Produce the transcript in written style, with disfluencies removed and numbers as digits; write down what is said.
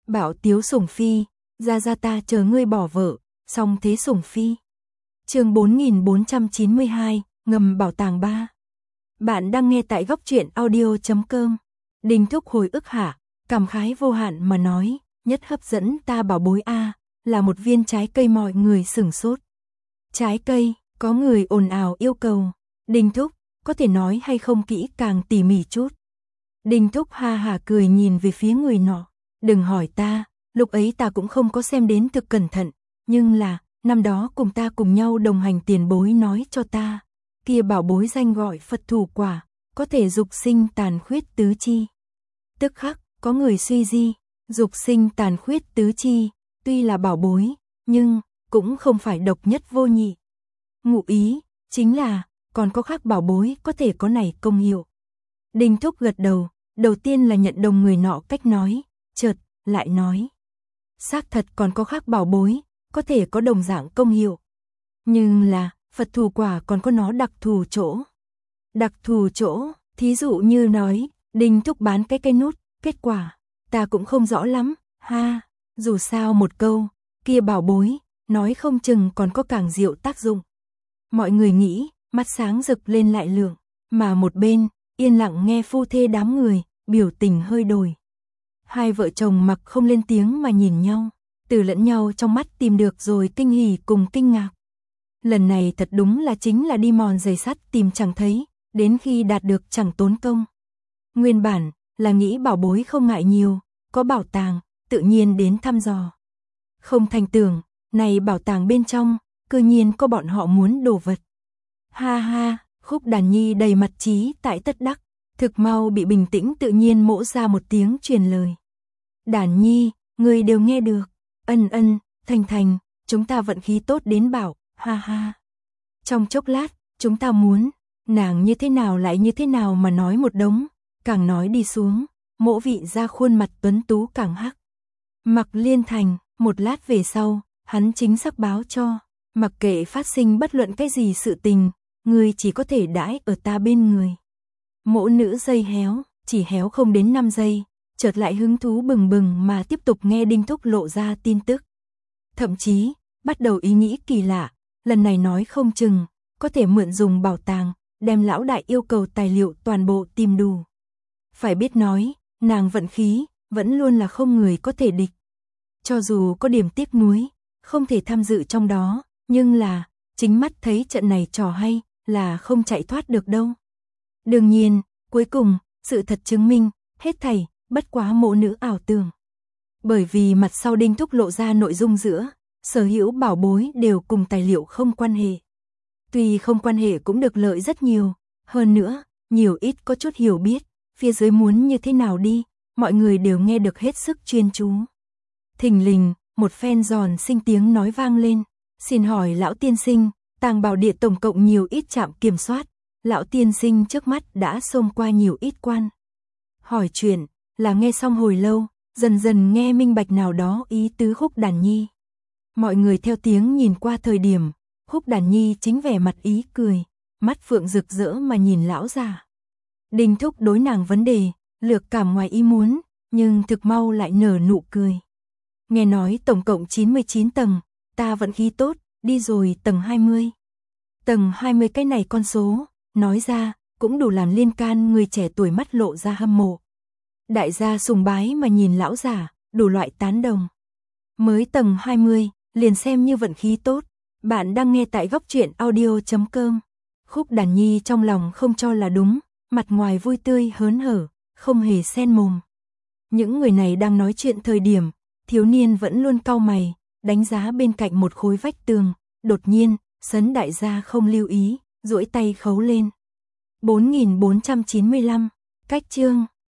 Bảo Tiếu sủng phi, ra ta chờ ngươi bỏ vợ, xong thế sủng phi. Chương 4492, ngầm bảo tàng 3. Bạn đang nghe tại góc truyện audio.com. Đình Thúc hồi ức hả, cảm khái vô hạn mà nói, nhất hấp dẫn ta bảo bối a, là một viên trái cây. Mọi người sửng sốt. Trái cây, có người ồn ào yêu cầu. Đình Thúc, có thể nói hay không kỹ càng tỉ mỉ chút. Đình Thúc ha hả cười nhìn về phía người nọ. Đừng hỏi ta, lúc ấy ta cũng không có xem đến thực cẩn thận, nhưng là, năm đó cùng ta cùng nhau đồng hành tiền bối nói cho ta, kia bảo bối danh gọi Phật thủ quả, có thể dục sinh tàn khuyết tứ chi. Tức khắc, có người suy di, dục sinh tàn khuyết tứ chi, tuy là bảo bối, nhưng cũng không phải độc nhất vô nhị. Ngụ ý, chính là, còn có khác bảo bối có thể có này công hiệu. Đình Thúc gật đầu, đầu tiên là nhận đồng người nọ cách nói, chợt lại nói. Xác thật còn có khác bảo bối, có thể có đồng dạng công hiệu. Nhưng là, Phật thủ quả còn có nó đặc thù chỗ. Đặc thù chỗ, thí dụ như nói, Đình Thúc bán cái cây nút, kết quả, ta cũng không rõ lắm, ha, dù sao một câu, kia bảo bối, nói không chừng còn có càng diệu tác dụng. Mọi người nghĩ, mắt sáng rực lên lại lượng, mà một bên, yên lặng nghe phu thê đám người, biểu tình hơi đổi. Hai vợ chồng mặc không lên tiếng mà nhìn nhau, từ lẫn nhau trong mắt tìm được rồi kinh hỉ cùng kinh ngạc. Lần này thật đúng là chính là đi mòn giày sắt tìm chẳng thấy, đến khi đạt được chẳng tốn công. Nguyên bản, là nghĩ bảo bối không ngại nhiều, có bảo tàng, tự nhiên đến thăm dò. Không thành tưởng, này bảo tàng bên trong, cư nhiên có bọn họ muốn đồ vật. Ha ha, Khúc Đàn Nhi đầy mặt trí tại tất đắc, thực mau bị bình tĩnh tự nhiên mỗ ra một tiếng truyền lời. Đàn Nhi, người đều nghe được, ân, Thành, chúng ta vận khí tốt đến bảo, ha ha. Trong chốc lát, chúng ta muốn, nàng như thế nào lại như thế nào mà nói một đống, càng nói đi xuống, mỗ vị ra khuôn mặt tuấn tú càng hắc. Mặc Liên Thành, một lát về sau, hắn chính xác báo cho, mặc kệ phát sinh bất luận cái gì sự tình, người chỉ có thể đãi ở ta bên người. Mỗ nữ dây héo, chỉ héo không đến 5 giây, chợt lại hứng thú bừng bừng mà tiếp tục nghe Đinh Thúc lộ ra tin tức. Thậm chí, bắt đầu ý nghĩ kỳ lạ, lần này nói không chừng, có thể mượn dùng bảo tàng, đem lão đại yêu cầu tài liệu toàn bộ tìm đủ. Phải biết nói, nàng vận khí, vẫn luôn là không người có thể địch. Cho dù có điểm tiếc nuối, không thể tham dự trong đó, nhưng là, chính mắt thấy trận này trò hay, là không chạy thoát được đâu. Đương nhiên, cuối cùng, sự thật chứng minh, hết thảy, bất quá mộ nữ ảo tưởng. Bởi vì mặt sau Đinh Thúc lộ ra nội dung giữa, sở hữu bảo bối đều cùng tài liệu không quan hệ. Tuy không quan hệ cũng được lợi rất nhiều, hơn nữa, nhiều ít có chút hiểu biết, phía dưới muốn như thế nào đi, mọi người đều nghe được hết sức chuyên chú. Thình lình, một phen giòn sinh tiếng nói vang lên, xin hỏi lão tiên sinh, Tàng Bảo Địa tổng cộng nhiều ít trạm kiểm soát, lão tiên sinh trước mắt đã xông qua nhiều ít quan. Hỏi chuyện, là nghe xong hồi lâu, dần dần nghe minh bạch nào đó ý tứ Khúc Đàn Nhi. Mọi người theo tiếng nhìn qua thời điểm, Khúc Đàn Nhi chính vẻ mặt ý cười, mắt phượng rực rỡ mà nhìn lão già. Đình Thúc đối nàng vấn đề, lược cảm ngoài ý muốn, nhưng thực mau lại nở nụ cười. Nghe nói tổng cộng 99 tầng, ta vận khí tốt, đi rồi tầng 20. Tầng 20 cái này con số, nói ra, cũng đủ làm liên can người trẻ tuổi mắt lộ ra hâm mộ. Đại gia sùng bái mà nhìn lão già, đủ loại tán đồng. Mới tầng 20, liền xem như vận khí tốt. Bạn đang nghe tại góc truyện audio.com. Khúc Đàn Nhi trong lòng không cho là đúng, mặt ngoài vui tươi hớn hở, không hề sen mồm. Những người này đang nói chuyện thời điểm, thiếu niên vẫn luôn cau mày, đánh giá bên cạnh một khối vách tường, đột nhiên, Sấn đại gia không lưu ý, duỗi tay khấu lên. 4495, cách chương